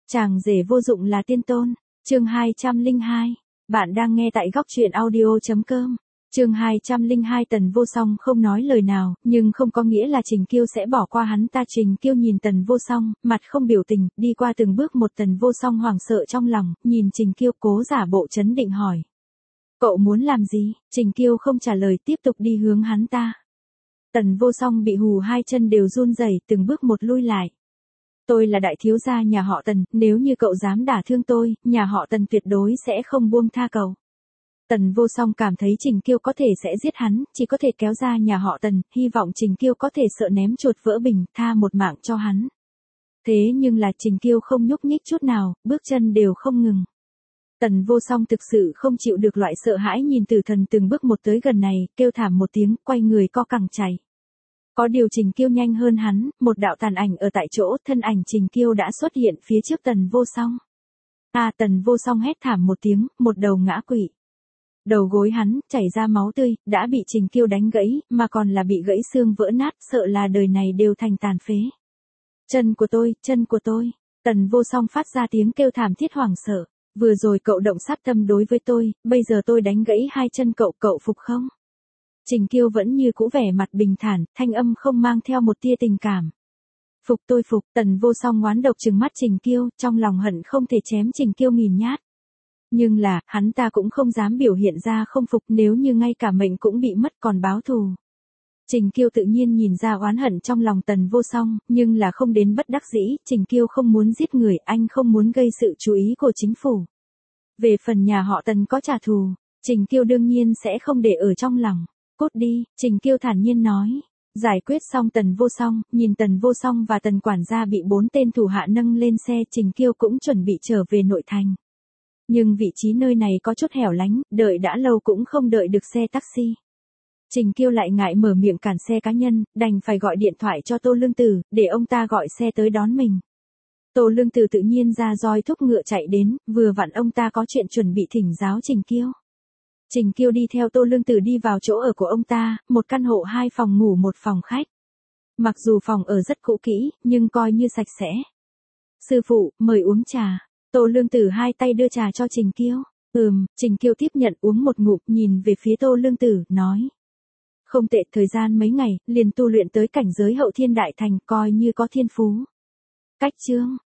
Chàng rể vô dụng là tiên tôn. Chương 202. Bạn đang nghe tại góc truyện audio.com. Chương 202. Tần Vô Song không nói lời nào, nhưng không có nghĩa là Trình Kiêu sẽ bỏ qua hắn ta. Trình Kiêu nhìn Tần Vô Song, mặt không biểu tình, đi qua từng bước một. Tần Vô Song hoảng sợ trong lòng, nhìn Trình Kiêu cố giả bộ trấn định hỏi. Cậu muốn làm gì? Trình Kiêu không trả lời, tiếp tục đi hướng hắn ta. Tần Vô Song bị hù hai chân đều run rẩy, từng bước một lui lại. Tôi là đại thiếu gia nhà họ Tần, nếu như cậu dám đả thương tôi, nhà họ Tần tuyệt đối sẽ không buông tha cậu. Tần Vô Song cảm thấy Trình Kiêu có thể sẽ giết hắn, chỉ có thể kéo ra nhà họ Tần, hy vọng Trình Kiêu có thể sợ ném chuột vỡ bình, tha một mạng cho hắn. Thế nhưng là Trình Kiêu không nhúc nhích chút nào, bước chân đều không ngừng. Tần Vô Song thực sự không chịu được loại sợ hãi nhìn Tử Thần từng bước một tới gần này, kêu thảm một tiếng, quay người co cẳng chạy. Có điều Trình Kiêu nhanh hơn hắn, một đạo tàn ảnh ở tại chỗ, thân ảnh Trình Kiêu đã xuất hiện phía trước Tần Vô Song. Tần Vô Song hét thảm một tiếng, một đầu ngã quỵ. Đầu gối hắn, chảy ra máu tươi, đã bị Trình Kiêu đánh gãy, mà còn là bị gãy xương vỡ nát, sợ là đời này đều thành tàn phế. Chân của tôi, chân của tôi. Tần Vô Song phát ra tiếng kêu thảm thiết hoảng sợ. Vừa rồi cậu động sát tâm đối với tôi, bây giờ tôi đánh gãy hai chân cậu, cậu phục không? Trình Kiêu vẫn như cũ vẻ mặt bình thản, thanh âm không mang theo một tia tình cảm. Phục tôi phục. Tần Vô Song oán độc trừng mắt Trình Kiêu, trong lòng hận không thể chém Trình Kiêu nghìn nhát. Nhưng là, hắn ta cũng không dám biểu hiện ra không phục, nếu như ngay cả mệnh cũng bị mất còn báo thù. Trình Kiêu tự nhiên nhìn ra oán hận trong lòng Tần Vô Song, nhưng là không đến bất đắc dĩ. Trình Kiêu không muốn giết người, anh không muốn gây sự chú ý của chính phủ. Về phần nhà họ Tần có trả thù, Trình Kiêu đương nhiên sẽ không để ở trong lòng. Cút đi, Trình Kiêu thản nhiên nói. Giải quyết xong Tần Vô Song, nhìn Tần Vô Song và Tần quản gia bị 4 tên thủ hạ nâng lên xe, Trình Kiêu cũng chuẩn bị trở về nội thành. Nhưng vị trí nơi này có chút hẻo lánh, đợi đã lâu cũng không đợi được xe taxi. Trình Kiêu lại ngại mở miệng cản xe cá nhân, đành phải gọi điện thoại cho Tô Lương Tử, để ông ta gọi xe tới đón mình. Tô Lương Tử tự nhiên ra roi thúc ngựa chạy đến, vừa vặn ông ta có chuyện chuẩn bị thỉnh giáo Trình Kiêu. Trình Kiêu đi theo Tô Lương Tử đi vào chỗ ở của ông ta, một căn hộ 2 phòng ngủ 1 phòng khách. Mặc dù phòng ở rất cũ kỹ, nhưng coi như sạch sẽ. Sư phụ, mời uống trà. Tô Lương Tử hai tay đưa trà cho Trình Kiêu. Trình Kiêu tiếp nhận uống một ngụm, nhìn về phía Tô Lương Tử, nói. Không tệ, thời gian mấy ngày, liền tu luyện tới cảnh giới hậu thiên đại thành, coi như có thiên phú. Cách chương.